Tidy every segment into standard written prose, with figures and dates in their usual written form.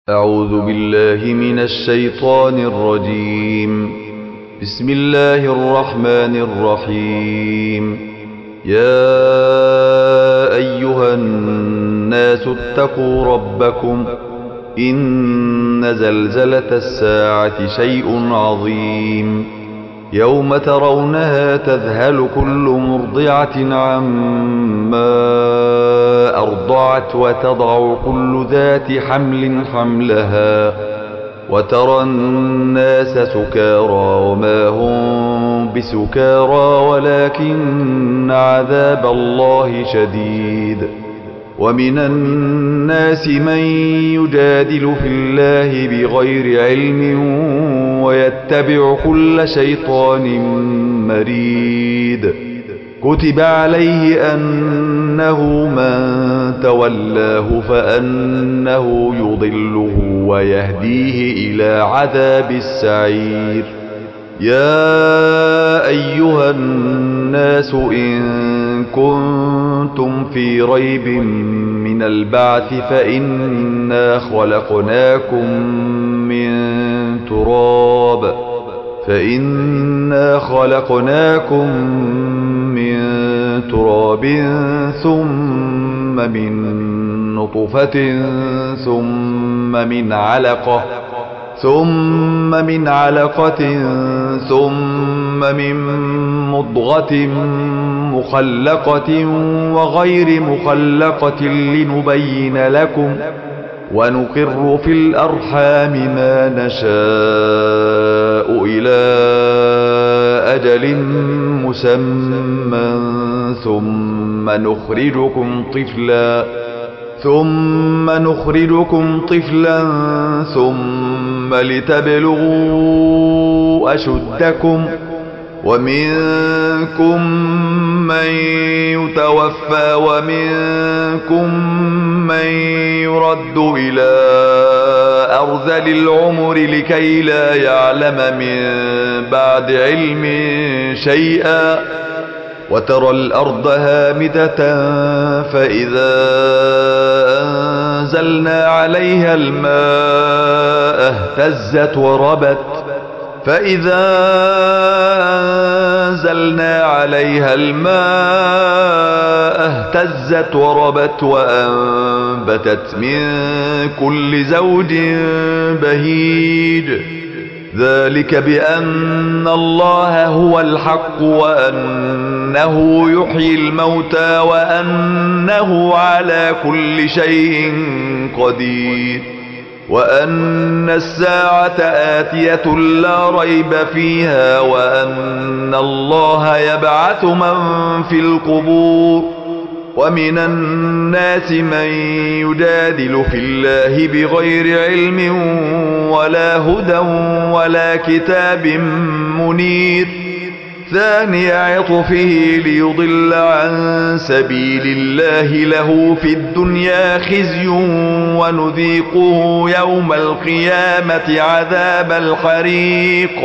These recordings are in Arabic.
أعوذ بالله من الشيطان الرجيم. بسم الله الرحمن الرحيم. يا أيها الناس اتقوا ربكم إن زلزلة الساعة شيء عظيم. يوم ترونها تذهل كل مرضعة عما أرضعت وتضع كل ذات حمل حملها وترى الناس سكارى وما هم بسكارى ولكن عذاب الله شديد. ومن الناس من يجادل في الله بغير علم ويتبع كل شيطان مريد. كتب عليه أنه من تولاه فأنه يضله ويهديه إلى عذاب السعير. يا أيها الناس إن كنتم في ريب من البعث فإنا خلقناكم من تراب ثم من نطفة ثم من علقة ثم من مضغة مخلقة وغير مخلقة لنبين لكم ونقر في الأرحام ما نشاء إلى أجل مسمى ثم نخرجكم طفلا ثم لتبلغوا أشدكم ومنكم من يتوفى ومنكم من يرد إلى أرذل العمر لكي لا يعلم من بعد علم شيئا. وترى الأرض هامدة فإذا أنزلنا عليها الماء اهتزت وربت وأنبتت من كل زوج بهيج. ذلك بأن الله هو الحق وأنه يحيي الموتى وأنه على كل شيء قدير وأن الساعة آتية لا ريب فيها وأن الله يبعث من في القبور. ومن الناس من يجادل في الله بغير علم ولا هدى ولا كتاب منير. ثاني عطفه ليضل عن سبيل الله له في الدنيا خزي ونذيقه يوم القيامة عذاب الحريق.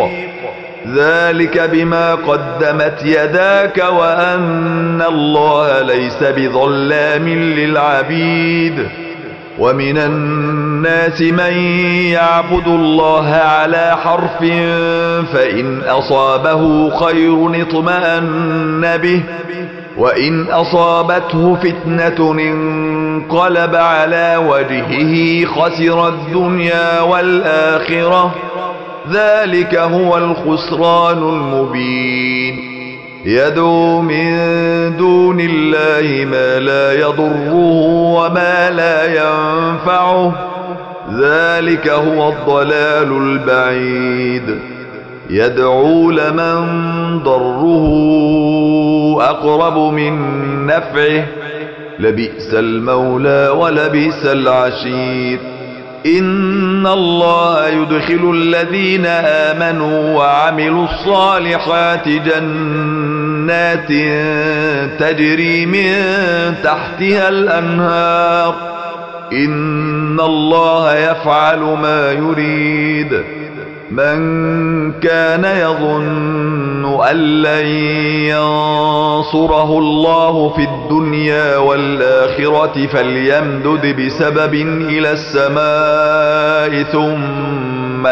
ذلك بما قدمت يداك وأن الله ليس بظلام للعبيد. ومن الناس من يعبد الله على حرف فإن أصابه خير اطمأن به وإن أصابته فتنة انقلب على وجهه خسر الدنيا والآخرة. ذلك هو الخسران المبين. يدعو من دون الله ما لا يضره وما لا ينفعه. ذلك هو الضلال البعيد. يدعو لمن ضره أقرب من نفعه لبئس المولى ولبئس العشير. إن الله يدخل الذين آمنوا وعملوا الصالحات جنات تجري من تحتها الأنهار. إن الله يفعل ما يريد. من كان يظن أن لن ينصره الله في الدنيا والآخرة فليمدد بسبب إلى السماء ثم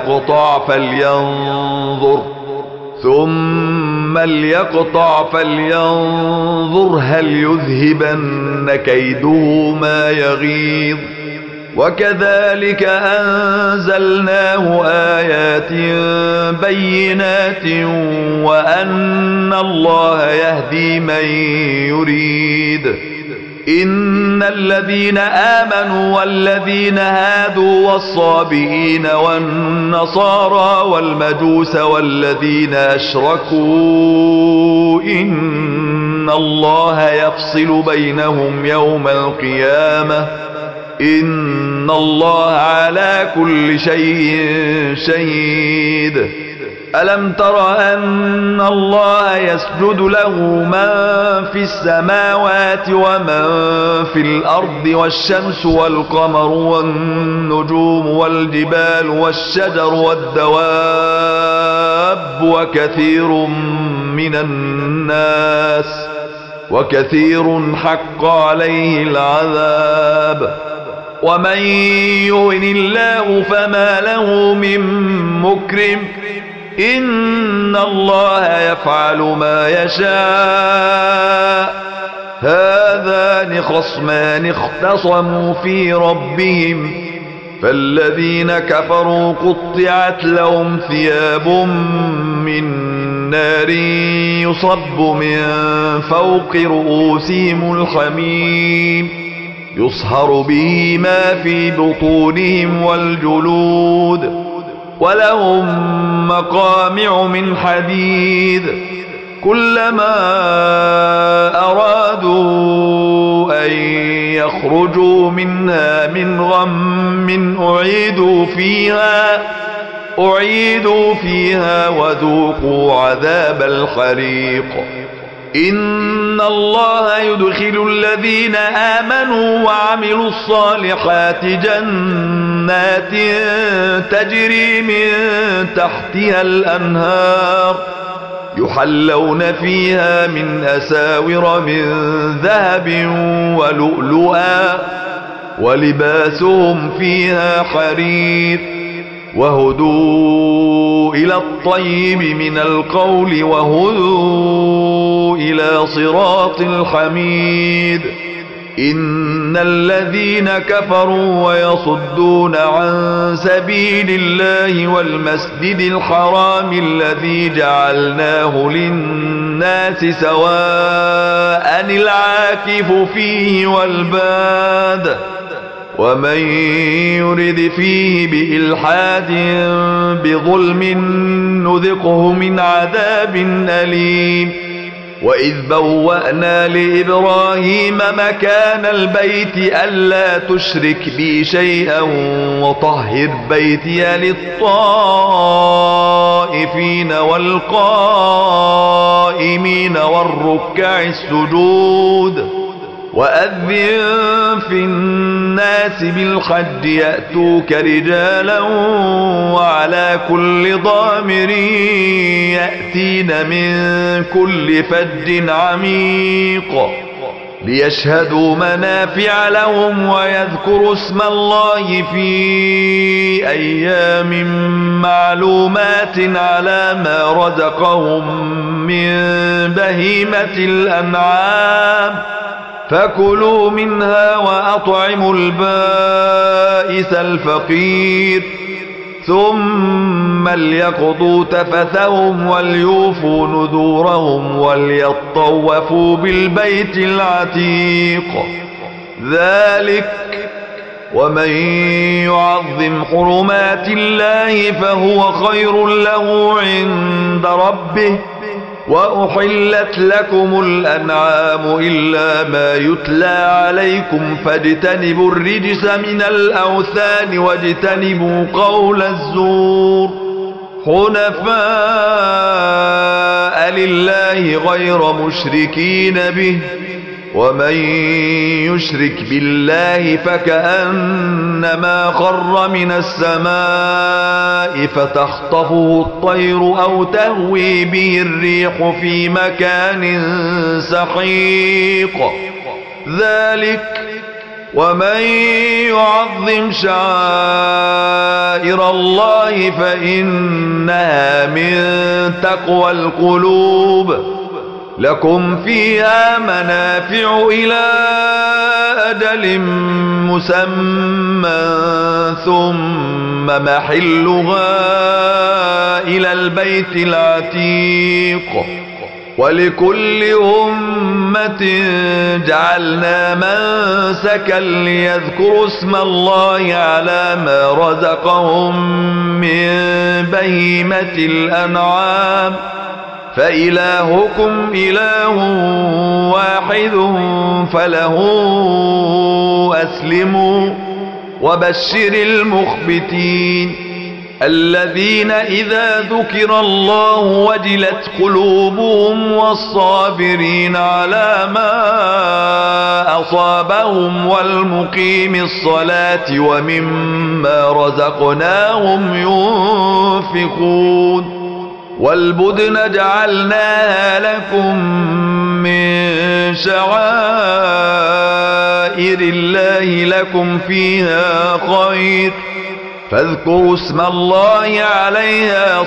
ليقطع فلينظر هل يذهبن كيده ما يغيظ. وكذلك أنزلناه آيات بينات وأن الله يهدي من يريد. إن الذين آمنوا والذين هادوا والصابئين والنصارى والمجوس والذين أشركوا إن الله يفصل بينهم يوم القيامة إن الله على كل شيء شهيد. ألم تر أن الله يسجد له من في السماوات ومن في الأرض والشمس والقمر والنجوم والجبال والشجر والدواب وكثير حق عليه العذاب. ومن يهن الله فما له من مكرم إن الله يفعل ما يشاء. هذان خصمان اختصموا في ربهم فالذين كفروا قطعت لهم ثياب من نار يصب من فوق رؤوسهم الحميم يصهر به ما في بطونهم والجلود ولهم مقامع من حديد كلما أرادوا أن يخرجوا منها من غم أعيدوا فيها وذوقوا عذاب الحريق. إن الله يدخل الذين آمنوا وعملوا الصالحات جنات تجري من تحتها الأنهار يحلون فيها من أساور من ذهب ولؤلؤا ولباسهم فيها حرير وهدوا إلى الطيب من القول وهدوا إلى صراط الحميد. إن الذين كفروا ويصدون عن سبيل الله والمسجد الحرام الذي جعلناه للناس سواء العاكف فيه والباد ومن يرد فيه بإلحاد بظلم نذقه من عذاب أليم. وإذ بوأنا لإبراهيم مكان البيت ألا تشرك بي شيئا وطهر بيتي للطائفين والقائمين والركع السجود. وأذن في الناس بالحج يأتوك رجالا وعلى كل ضامر يأتين من كل فج عميق ليشهدوا منافع لهم ويذكروا اسم الله في أيام معلومات على ما رزقهم من بهيمة الأنعام فكلوا منها وأطعموا البائس الفقير ثم ليقضوا تفثهم وليوفوا نذورهم وليطوفوا بالبيت العتيق. ذلك ومن يعظم حرمات الله فهو خير له عند ربه. وأحلت لكم الأنعام إلا ما يتلى عليكم فاجتنبوا الرجس من الأوثان واجتنبوا قول الزور حنفاء لله غير مشركين به ومن يشرك بالله فكأنما خر من السماء فتخطفه الطير أو تهوي به الريح في مكان سحيق ذلك ومن يعظم شعائر الله فإنها من تقوى القلوب لكم فيها منافع إلى أجل مسمى ثم محلها إلى البيت العتيق ولكل أمة جعلنا منسكا ليذكروا اسم الله على ما رزقهم من بهيمة الأنعام فإلهكم إله واحد فله أسلموا وبشر المخبتين الذين إذا ذكر الله وجلت قلوبهم والصابرين على ما أصابهم والمقيم الصلاة ومما رزقناهم ينفقون والبدن جعلناها لكم من شعائر الله لكم فيها خير فاذكروا اسم الله عليها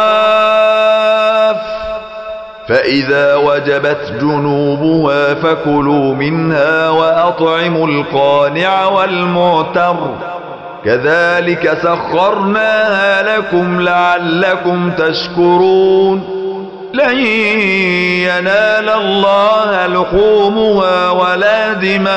صواف فإذا وجبت جنوبها فكلوا منها وأطعموا القانع والمعتر كذلك سخرناها لكم لعلكم تشكرون لن ينال الله لحومها ولا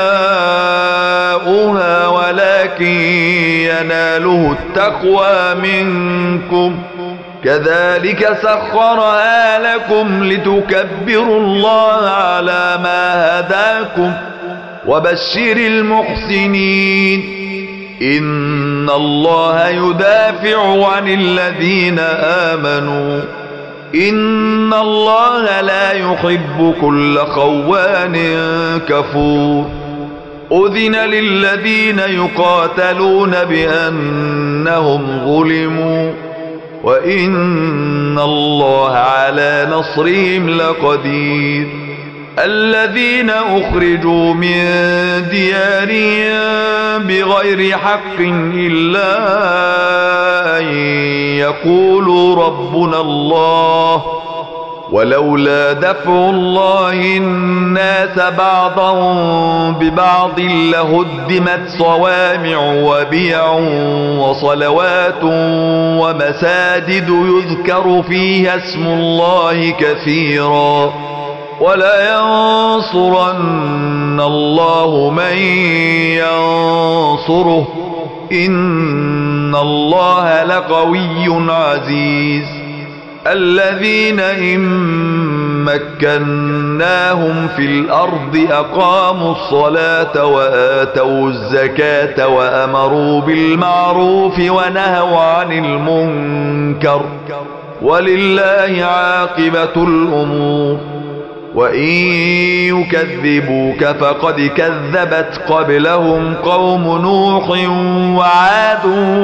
دماؤها ولكن يناله التقوى منكم كذلك سخرها لكم لتكبروا الله على ما هداكم وبشر المحسنين إن الله يدافع عن الذين آمنوا إن الله لا يحب كل خوان كفور أذن للذين يقاتلون بأنهم ظلموا وإن الله على نصرهم لقدير الذين أخرجوا من ديارهم بغير حق إلا أن يقولوا ربنا الله ولولا دفع الله الناس بعضهم ببعض لهدمت صوامع وبيع وصلوات ومساجد يذكر فيها اسم الله كثيرا ولينصرن الله من ينصره إن الله لقوي عزيز الذين إن مكناهم في الأرض أقاموا الصلاة وآتوا الزكاة وأمروا بالمعروف ونهوا عن المنكر ولله عاقبة الأمور وإن يكذبوك فقد كذبت قبلهم قوم نوح وعاد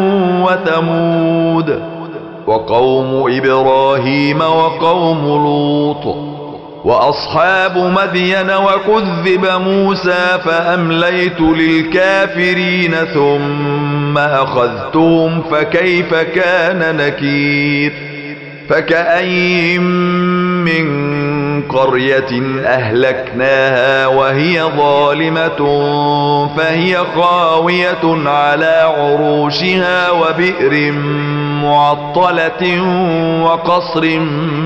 وثمود وقوم إبراهيم وقوم لوط وأصحاب مدين وكذب موسى فأمليت للكافرين ثم أخذتهم فكيف كان نكير فكأين من قرية أهلكناها وهي ظالمة فهي خاوية على عروشها وبئر معطلة وقصر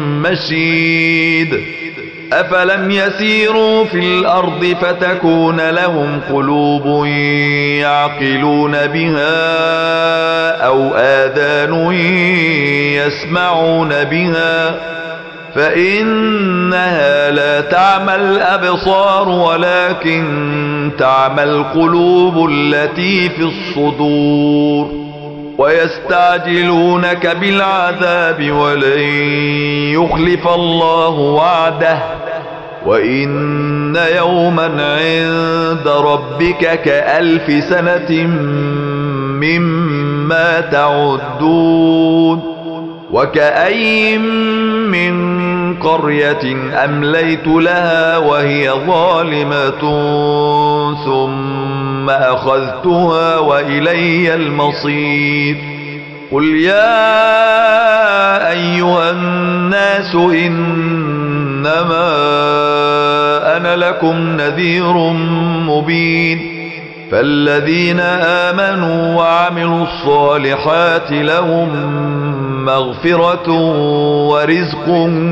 مشيد أفلم يسيروا في الأرض فتكون لهم قلوب يعقلون بها أو آذان يسمعون بها فإنها لا تعمى الأبصار ولكن تعمى القلوب التي في الصدور ويستعجلونك بالعذاب ولن يخلف الله وعده وإن يوما عند ربك كألف سنة مما تعدون وكأي من قرية أمليت لها وهي ظالمة ثم أخذتها وإلي المصير قل يا أيها الناس إنما أنا لكم نذير مبين فالذين آمنوا وعملوا الصالحات لهم مغفرة ورزق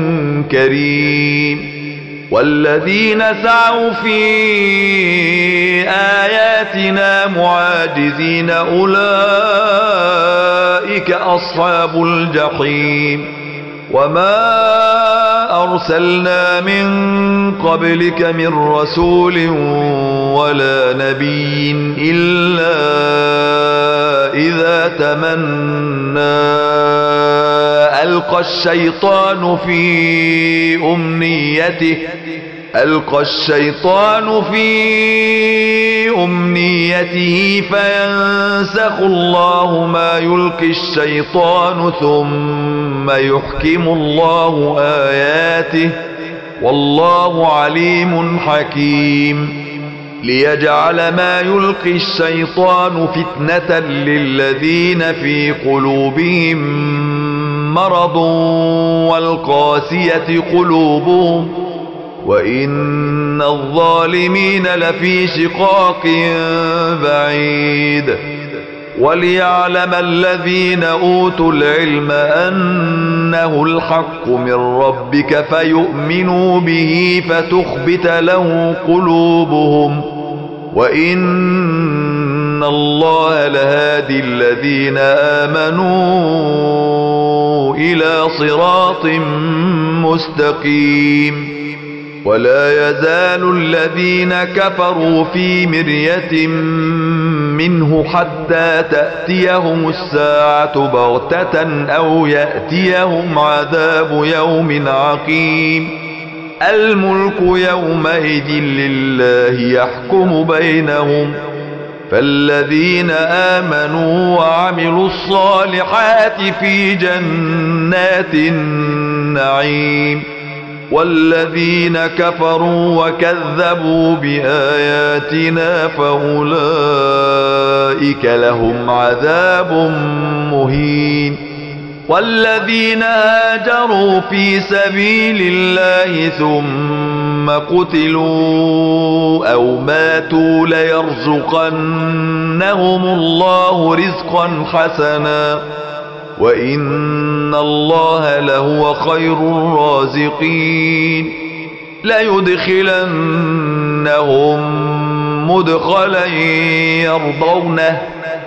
كريم والذين سعوا في آياتنا معاجزين أولئك أصحاب الجحيم وما أرسلنا من قبلك من رسول ولا نبي إلا إذا تمنى ألقى الشيطان في أمنيته فينسخ الله ما يلقي الشيطان ثم يحكم الله آياته والله عليم حكيم ليجعل ما يلقي الشيطان فتنة للذين في قلوبهم مرض والقاسية قلوبهم وإن الظالمين لفي شقاق بعيد وليعلم الذين أوتوا العلم أنه الحق من ربك فيؤمنوا به فتخبت له قلوبهم وإن الله لهادي الذين آمنوا إلى صراط مستقيم ولا يزال الذين كفروا في مرية منه حتى تأتيهم الساعة بغتة أو يأتيهم عذاب يوم عقيم الملك يومئذ لله يحكم بينهم فالذين آمنوا وعملوا الصالحات في جنات النعيم والذين كفروا وكذبوا بآياتنا فأولئك لهم عذاب مهين والذين هاجروا في سبيل الله ثم قتلوا أو ماتوا ليرزقنهم الله رزقا حسنا وإن الله لهو خير الرازقين ليدخلنهم مدخلا يرضونه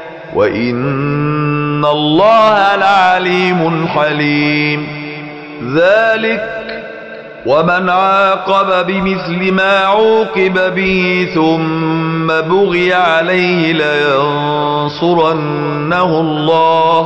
وإن الله لعليم حليم ذلك ومن عاقب بمثل ما عوقب به ثم بغي عليه لينصرنه الله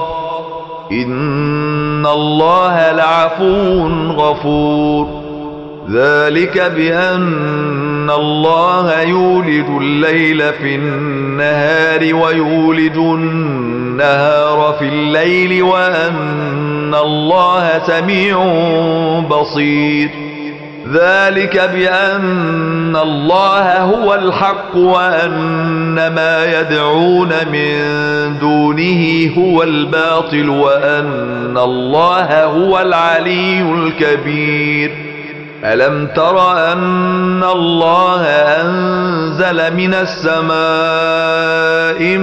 إن الله لعفو غفور ذلك بأن الله يولد الليل في النهار ويولد النهار في الليل وأن الله سميع بصير ذلك بأن الله هو الحق وأن ما يدعون من دونه هو الباطل وأن الله هو العلي الكبير ألم تر أن الله أنزل من السماء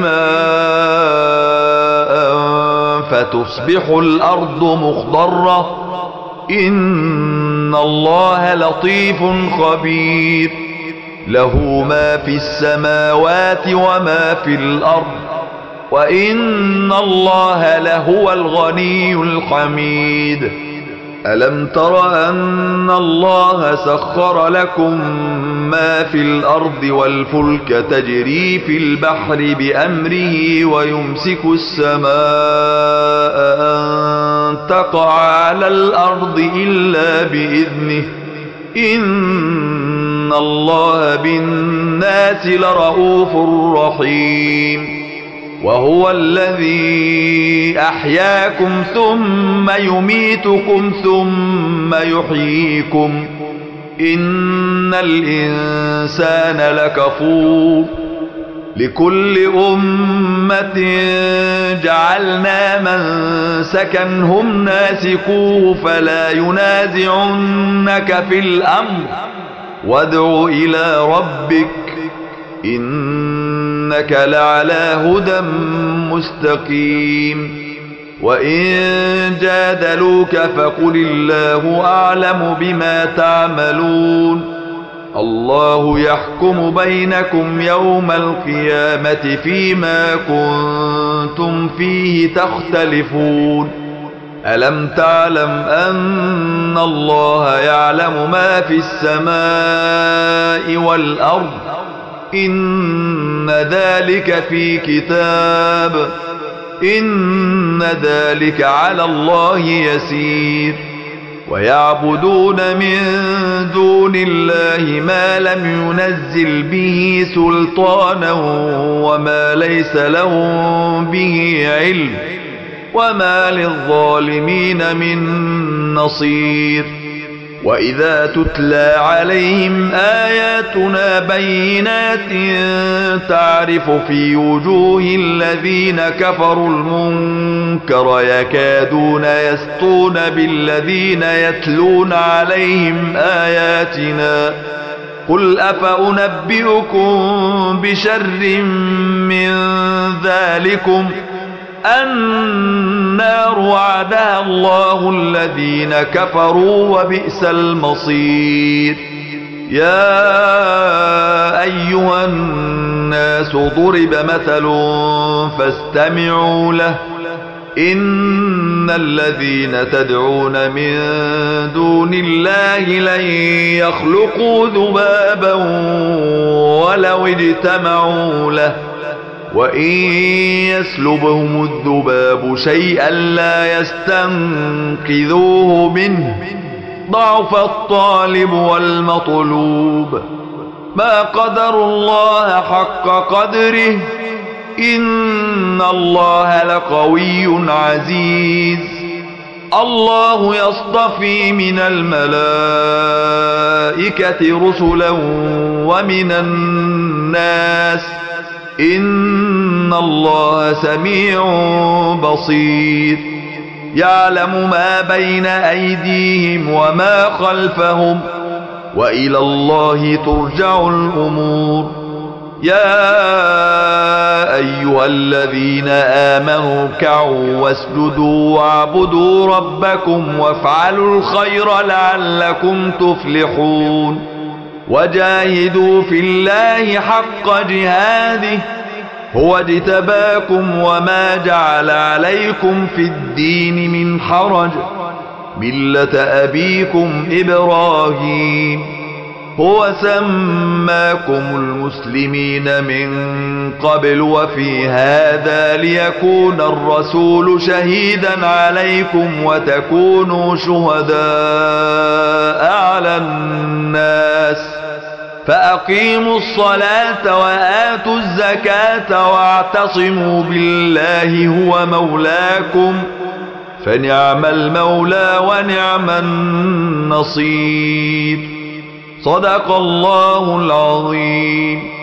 ماء فتصبح الأرض مخضرة إن الله لطيف خبير له ما في السماوات وما في الأرض وإن الله لهو الغني الحميد ألم تر أن الله سخر لكم ما في الأرض والفلك تجري في البحر بأمره ويمسك السماء أن تقع على الأرض إلا بإذنه إن الله بالناس لرؤوف رحيم وهو الذي أحياكم ثم يميتكم ثم يحييكم إن الإنسان لكفور لكل أمة جعلنا منسكا هم ناسكوه فلا ينازعنك في الأمر وادع إلى ربك إنك لعلى هدى مستقيم وإن جادلوك فقل الله أعلم بما تعملون الله يحكم بينكم يوم القيامة فيما كنتم فيه تختلفون ألم تعلم أن الله يعلم ما في السماء والأرض إن ذلك في كتاب إن ذلك على الله يسير ويعبدون من دون الله ما لم ينزل به سلطانا وما ليس لهم به علم وما للظالمين من نصير وإذا تتلى عليهم آياتنا بينات تعرف في وجوه الذين كفروا المنكر يكادون يسطون بالذين يتلون عليهم آياتنا قل أفأنبئكم بشر من ذلكم النار وعدها الله الذين كفروا وبئس المصير يا أيها الناس ضرب مثل فاستمعوا له إن الذين تدعون من دون الله لن يخلقوا ذبابا ولو اجتمعوا له وإن يسلبهم الذباب شيئا لا يستنقذوه منه ضعف الطالب والمطلوب ما قدروا الله حق قدره إن الله لقوي عزيز الله يصطفي من الملائكة رسلا ومن الناس إن الله سميع بصير يعلم ما بين أيديهم وما خلفهم وإلى الله ترجع الأمور يا أيها الذين آمنوا اركعوا واسجدوا واعبدوا ربكم وافعلوا الخير لعلكم تفلحون وجاهدوا في الله حق جهاده هو اجتباكم وما جعل عليكم في الدين من حرج ملة أبيكم إبراهيم هو سماكم المسلمين من قبل وفي هذا ليكون الرسول شهيدا عليكم وتكونوا شهداء على الناس فأقيموا الصلاة وآتوا الزكاة واعتصموا بالله هو مولاكم فنعم المولى ونعم النصير صدق الله العظيم